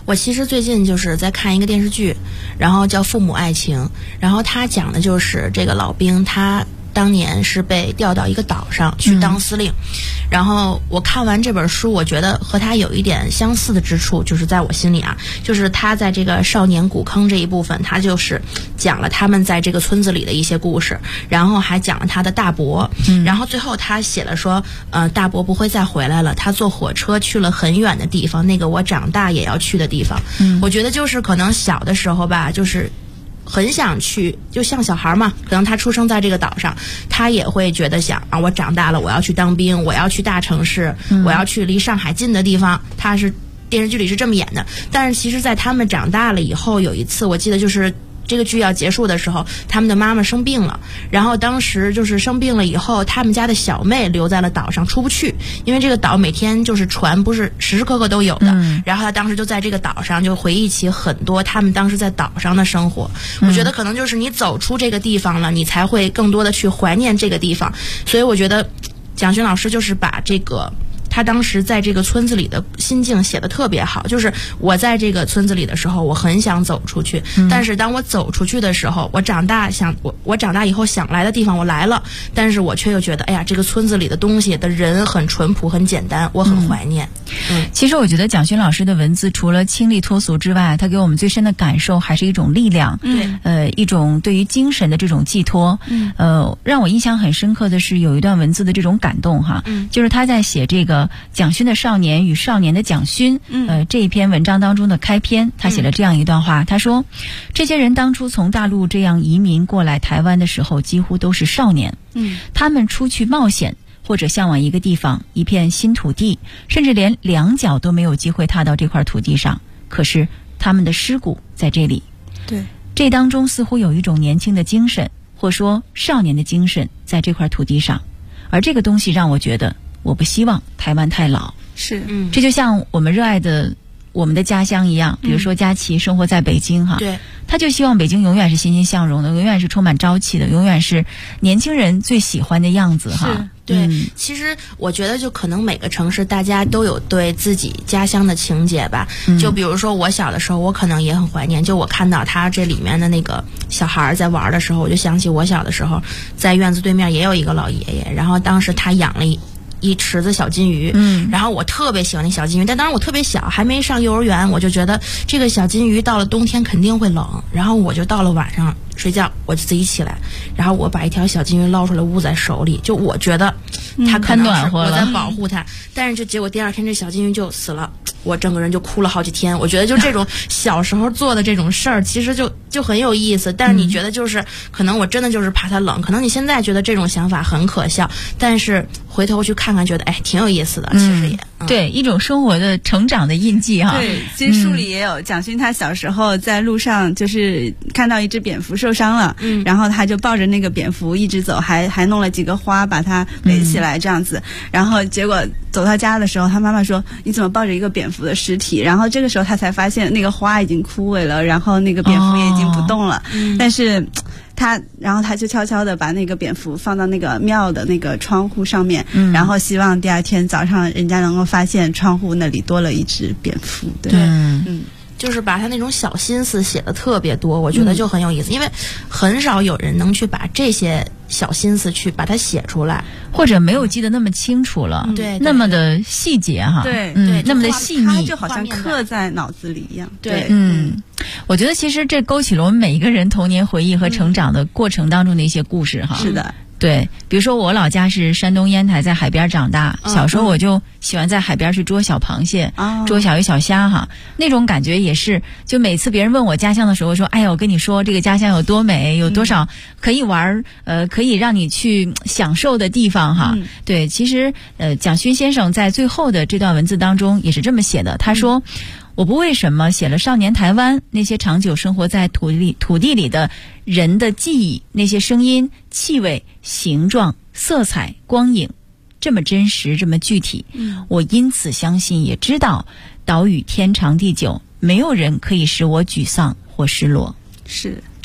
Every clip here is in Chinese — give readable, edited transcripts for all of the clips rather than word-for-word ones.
我其实最近就是在看一个电视剧，然后叫《父母爱情》，然后他讲的就是这个老兵他当年是被调到一个岛上去当司令，然后我看完这本书，我觉得和他有一点相似的之处，就是在我心里啊，就是他在这个少年古坑这一部分，他就是讲了他们在这个村子里的一些故事，然后还讲了他的大伯，然后最后他写了说，大伯不会再回来了，他坐火车去了很远的地方，那个我长大也要去的地方。我觉得就是可能小的时候吧，就是很想去，就像小孩嘛，可能他出生在这个岛上，他也会觉得想啊，我长大了我要去当兵，我要去大城市，我要去离上海近的地方。他是电视剧里是这么演的，但是其实在他们长大了以后，有一次我记得就是这个剧要结束的时候，他们的妈妈生病了，然后当时就是生病了以后，他们家的小妹留在了岛上出不去，因为这个岛每天就是船不是时时刻刻都有的，然后他当时就在这个岛上就回忆起很多他们当时在岛上的生活。我觉得可能就是你走出这个地方了，你才会更多的去怀念这个地方，所以我觉得蒋勋老师就是把这个他当时在这个村子里的心境写得特别好，就是我在这个村子里的时候，我很想走出去，但是当我走出去的时候，我长大以后想来的地方我来了，但是我却又觉得，哎呀，这个村子里的东西的人很淳朴很简单，我很怀念。 其实我觉得蒋勋老师的文字除了清丽脱俗之外，他给我们最深的感受还是一种力量，一种对于精神的这种寄托。让我印象很深刻的是有一段文字的这种感动哈，就是他在写这个蒋勋的少年与少年的蒋勋，这一篇文章当中的开篇，他写了这样一段话，他说，这些人当初从大陆这样移民过来台湾的时候，几乎都是少年，他们出去冒险，或者向往一个地方，一片新土地，甚至连两脚都没有机会踏到这块土地上，可是他们的尸骨在这里。 对， 这当中似乎有一种年轻的精神，或说少年的精神在这块土地上，而这个东西让我觉得我不希望台湾太老。 是， 这就像我们热爱的我们的家乡一样，比如说佳琪生活在北京哈， 对， 他就希望北京永远是欣欣向荣的，永远是充满朝气的，永远是年轻人最喜欢的样子哈。 对，其实我觉得就可能每个城市大家都有对自己家乡的情节吧。就比如说我小的时候，我可能也很怀念，就我看到他这里面的那个小孩在玩的时候，我就想起我小的时候在院子对面也有一个老爷爷，然后当时他养了一池子小金鱼，然后我特别喜欢那小金鱼，但当时我特别小，还没上幼儿园，我就觉得这个小金鱼到了冬天肯定会冷，然后我就到了晚上睡觉，我就自己起来，然后我把一条小金鱼捞出来捂在手里，就我觉得它可能是我在保护它，但是就结果第二天这小金鱼就死了，我整个人就哭了好几天。我觉得就这种小时候做的这种事儿，其实就很有意思，但是你觉得就是可能我真的就是怕它冷，可能你现在觉得这种想法很可笑，但是回头去看看觉得哎挺有意思的，其实也对一种生活的成长的印记哈。 对，其实书里也有蒋勋他小时候在路上就是看到一只蝙蝠受伤了，然后他就抱着那个蝙蝠一直走，还弄了几个花把它围起来这样子，然后结果走到家的时候，他妈妈说你怎么抱着一个蝙蝠的尸体？然后这个时候他才发现那个花已经枯萎了，然后那个蝙蝠也已经不动了，但是然后他就悄悄的把那个蝙蝠放到那个庙的那个窗户上面，然后希望第二天早上人家能够发现窗户那里多了一只蝙蝠。对， 就是把他那种小心思写的特别多，我觉得就很有意思，因为很少有人能去把这些小心思去把它写出来， 或者没有记得那么清楚了， 对， 那么的细节哈， 对， 那么的细腻， 就好像刻在脑子里一样。 对， 我觉得其实这勾起了我们每一个人童年回忆和成长的过程当中的一些故事哈。 是的。 对，比如说我老家是山东烟台，在海边长大，小时候我就喜欢在海边去捉小螃蟹，捉小鱼小虾哈，那种感觉也是，就每次别人问我家乡的时候，说哎呀，我跟你说这个家乡有多美，有多少可以玩可以让你去享受的地方哈。对，其实蒋勋先生在最后的这段文字当中也是这么写的，他说我不为什么写了少年台湾，那些长久生活在土地里的人的记忆，那些声音、气味、形状、色彩、光影，这么真实，这么具体。我因此相信，也知道岛屿天长地久，没有人可以使我沮丧或失落。 是。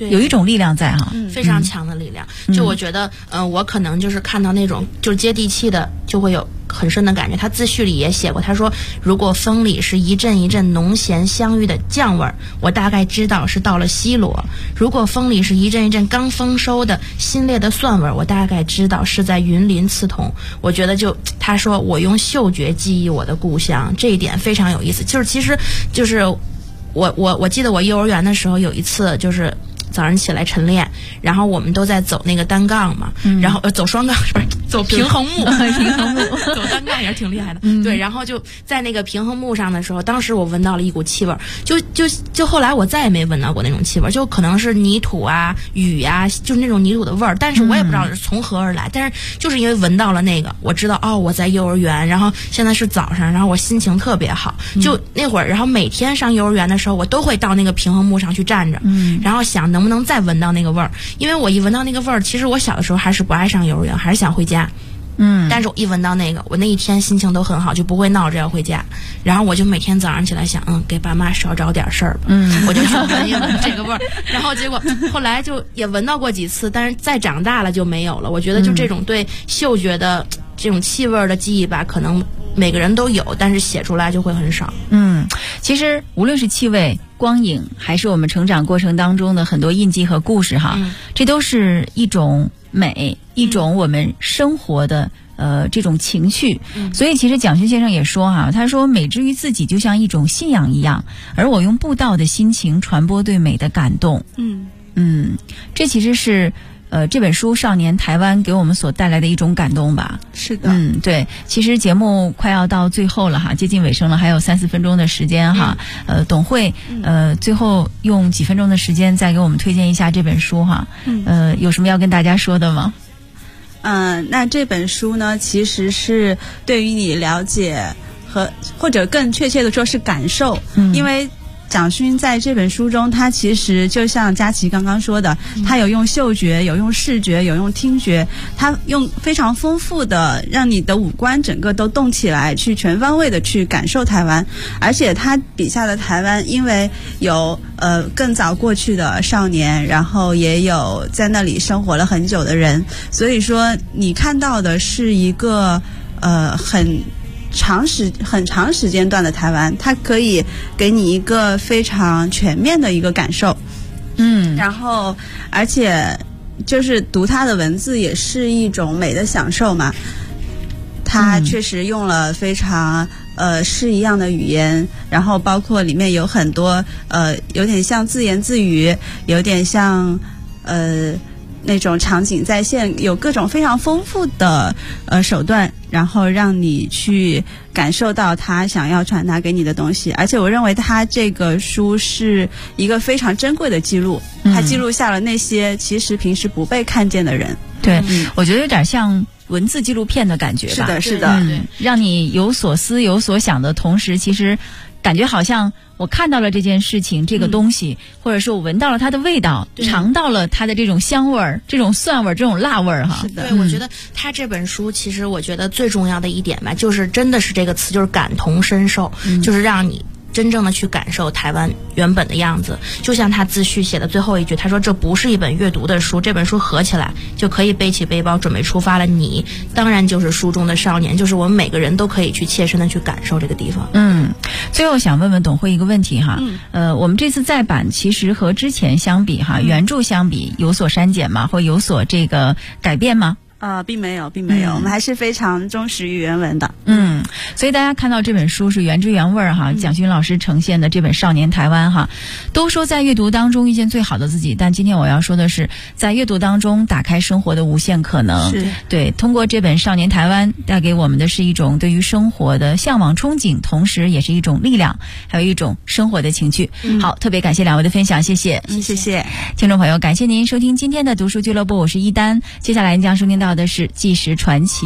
对， 有一种力量在哈， 非常强的力量。就我觉得，我可能就是看到那种就是接地气的，就会有很深的感觉。他自序里也写过，他说如果风里是一阵一阵浓咸相遇的酱味儿，我大概知道是到了西罗；如果风里是一阵一阵刚丰收的新烈的蒜味儿，我大概知道是在云林刺桐。我觉得他说我用嗅觉记忆我的故乡，这一点非常有意思。就是其实就是我记得我幼儿园的时候有一次就是早上起来晨练，然后我们都在走那个单杠嘛，然后走双杠不是走平衡木，平衡木走单杠也是挺厉害的，对，然后就在那个平衡木上的时候，当时我闻到了一股气味，就后来我再也没闻到过那种气味，就可能是泥土啊、雨啊，就是那种泥土的味儿，但是我也不知道是从何而来，但是就是因为闻到了那个，我知道我在幼儿园，然后现在是早上，然后我心情特别好，就那会儿，然后每天上幼儿园的时候，我都会到那个平衡木上去站着，然后想能不能再闻到那个味儿，因为我一闻到那个味儿，其实我小的时候还是不爱上幼儿园，还是想回家。但是我一闻到那个，我那一天心情都很好，就不会闹着要回家。然后我就每天早上起来想，给爸妈少找点事儿吧。我就去闻一闻这个味儿。然后结果后来就也闻到过几次，但是再长大了就没有了。我觉得就这种对嗅觉的这种气味的记忆吧，可能每个人都有，但是写出来就会很少。 其实无论是气味、光影，还是我们成长过程当中的很多印记和故事哈，这都是一种美，一种我们生活的这种情绪。所以其实蒋勋先生也说哈，他说美之于自己就像一种信仰一样，而我用布道的心情传播对美的感动。这其实是这本书《少年台湾》给我们所带来的一种感动吧。 是的， 对。其实节目快要到最后了哈，接近尾声了，还有3-4分钟的时间哈。董慧，最后用几分钟的时间再给我们推荐一下这本书哈。有什么要跟大家说的吗？ 那这本书呢，其实是对于你了解或者更确切的说是感受，因为蒋勋在这本书中，他其实就像佳琪刚刚说的，他有用嗅觉，有用视觉，有用听觉，他用非常丰富的让你的五官整个都动起来，去全方位的去感受台湾。而且他笔下的台湾，因为有更早过去的少年，然后也有在那里生活了很久的人，所以说你看到的是一个很长时间段的台湾，它可以给你一个非常全面的一个感受。然后而且就是读它的文字也是一种美的享受嘛，它确实用了非常诗一样的语言，然后包括里面有很多有点像自言自语，有点像那种场景再现，有各种非常丰富的手段，然后让你去感受到他想要传达给你的东西。而且我认为他这个书是一个非常珍贵的记录，他记录下了那些其实平时不被看见的人。 对，我觉得有点像文字纪录片的感觉吧。 是的，是的， 让你有所思有所想的同时，其实感觉好像我看到了这件事情，这个东西，或者说我闻到了它的味道，尝到了它的这种香味儿、这种蒜味儿、这种辣味儿哈。 对，我觉得他这本书其实我觉得最重要的一点吧，就是真的是这个词，就是感同身受，就是让你真正的去感受台湾原本的样子。就像他自序写的最后一句，他说这不是一本阅读的书，这本书合起来就可以背起背包准备出发了，你当然就是书中的少年，就是我们每个人都可以去切身的去感受这个地方。 最后想问问董慧一个问题哈，我们这次再版其实和之前相比哈，原著相比有所删减吗？或有所这个改变吗？ 并没有，我们还是非常忠实于原文的。 所以大家看到这本书是原汁原味哈，蒋勋老师呈现的这本《少年台湾》哈，都说在阅读当中遇见最好的自己，但今天我要说的是，在阅读当中打开生活的无限可能。 是， 对，通过这本《少年台湾》带给我们的是一种对于生活的向往憧憬，同时也是一种力量，还有一种生活的情趣。好，特别感谢两位的分享，谢谢。 谢谢听众朋友，感谢您收听今天的读书俱乐部，我是一丹。接下来您将收听到的是《纪实传奇》。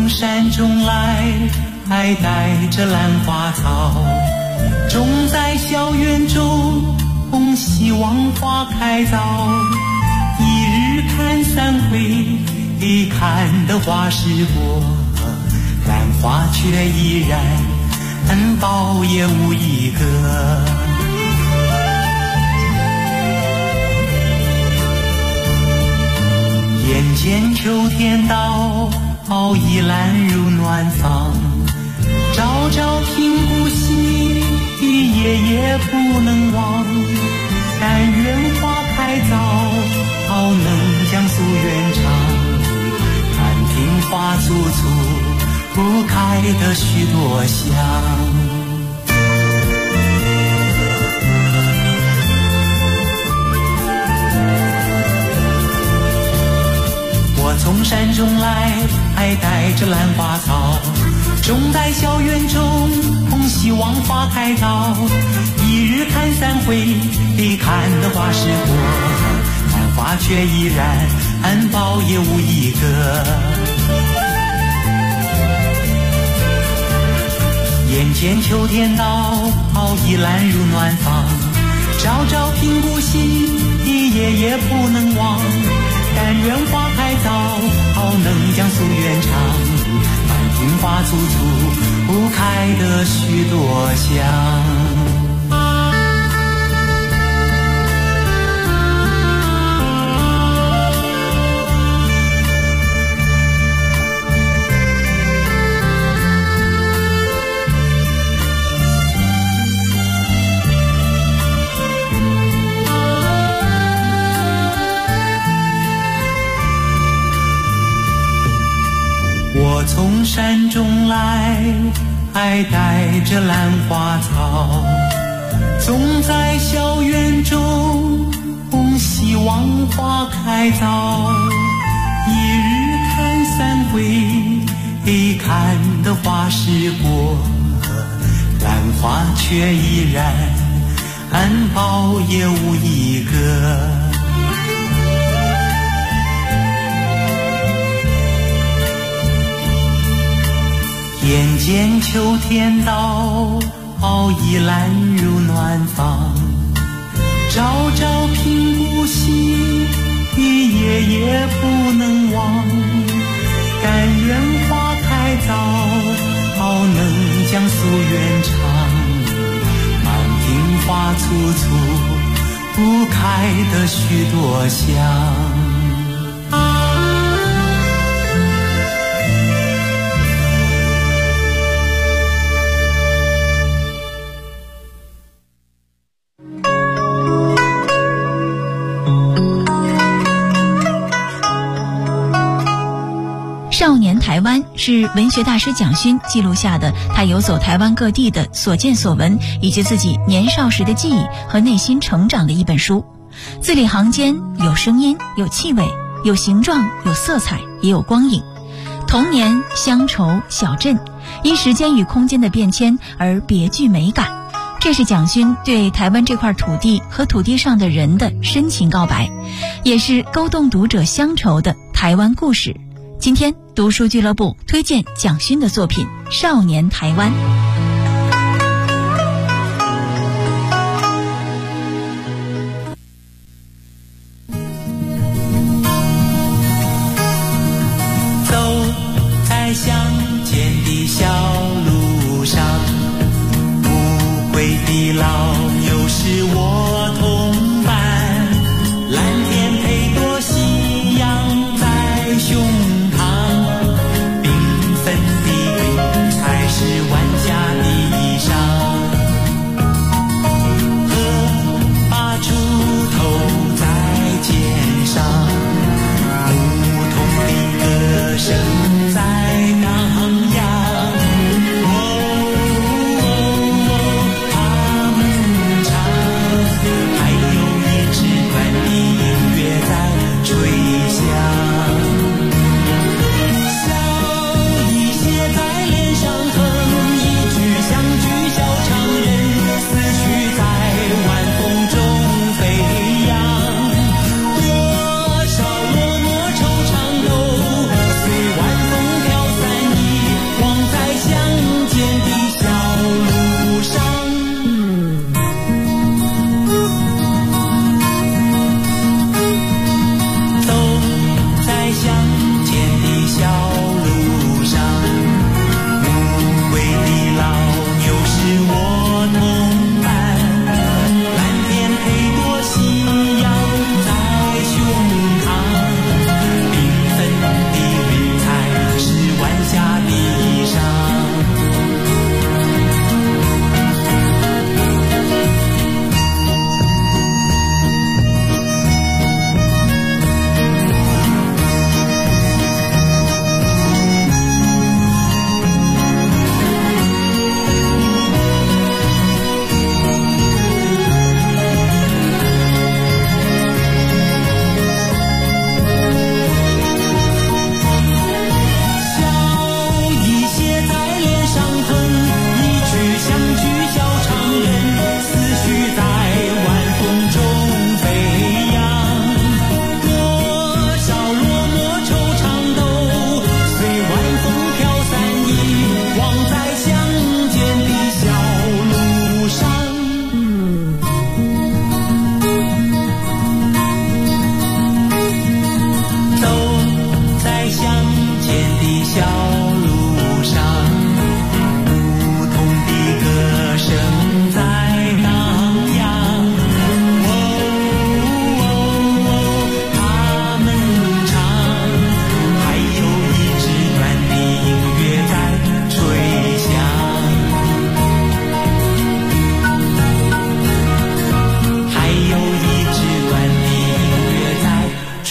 从山中来，带着兰花草，种在校园中，希望花开早。一日看三回，看得花时过，兰花却依然苞也无一个。眼见秋天到，倚兰入暖房，朝朝听故稀，夜夜不能忘。但愿花开早，能将夙愿长。看庭花簇簇，开得许多香。我从山中来，带着兰花草，种在校园中，希望花开早。一日看三回，看得花时过，兰花却依然苞也无一个。眼见秋天到，倚兰入暖房，朝朝听故稀，夜夜不能忘。但愿花开早，能将夙愿长。满庭花簇簇，开得许多香。我从山中来，带着兰花草，种在校园中，希望花开早。一日看三回，看得花时过，兰花却依然苞也无一个。眼见秋天到，倚兰入暖房，朝朝听故稀，夜夜不能忘。但愿花开早，能将夙愿长。满庭花簇簇，开得许多香。 少年台湾是文学大师蒋勋记录下的他游走台湾各地的所见所闻，以及自己年少时的记忆和内心成长的一本书。字里行间有声音，有气味，有形状，有色彩，也有光影。童年、乡愁、小镇，因时间与空间的变迁而别具美感。这是蒋勋对台湾这块土地和土地上的人的深情告白，也是勾动读者乡愁的台湾故事。今天读书俱乐部推荐蒋勋的作品《少年台湾》。 走在乡间的小路上，无归的老牛是我同伴，蓝天配朵夕阳在胸是万家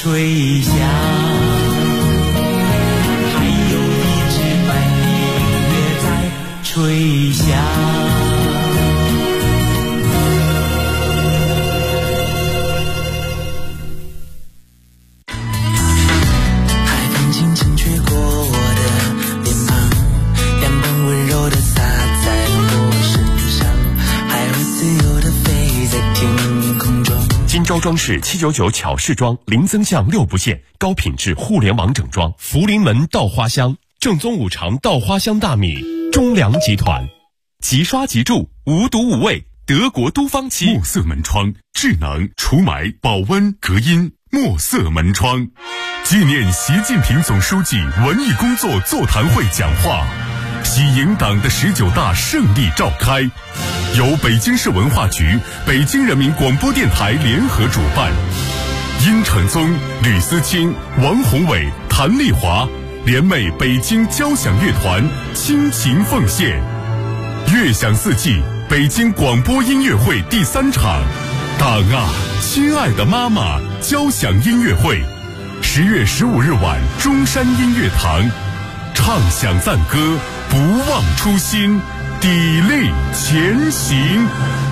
吹响，还有一支白音乐在吹响。 金州装饰799巧饰装零增项6不限，高品质互联网整装。福临门稻花香，正宗五常稻花香大米。中粮集团，即刷即住，无毒无味，德国都方漆。 墨色门窗，智能除霾、保温、隔音。墨色门窗，纪念习近平总书记文艺工作座谈会讲话。喜迎党的19大胜利召开，由北京市文化局、北京人民广播电台联合主办。殷承宗、吕思清、王宏伟、谭丽华联袂北京交响乐团倾情奉献。乐享四季北京广播音乐会第3场，党啊，亲爱的妈妈交响音乐会，10月15日晚中山音乐堂，唱响赞歌，不忘初心，砥砺前行。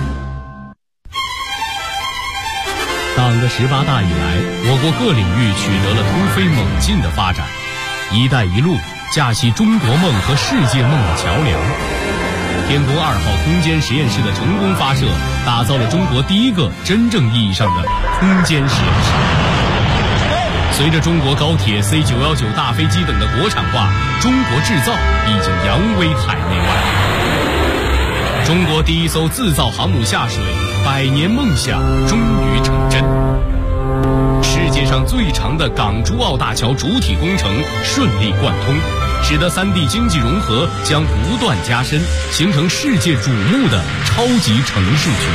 党的18大以来，我国各领域取得了突飞猛进的发展。一带一路架起中国梦和世界梦的桥梁。天宫2号空间实验室的成功发射，打造了中国第一个真正意义上的空间实验室。随着中国高铁 C919 大飞机等的国产化，中国制造已经扬威海内外。中国第一艘自造航母下水，100年梦想终于成真。世界上最长的港珠澳大桥主体工程顺利贯通，使得3地经济融合将不断加深，形成世界瞩目的超级城市群。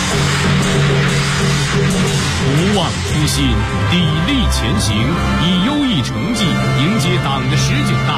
不忘初心，砥砺前行，以优异成绩迎接党的19大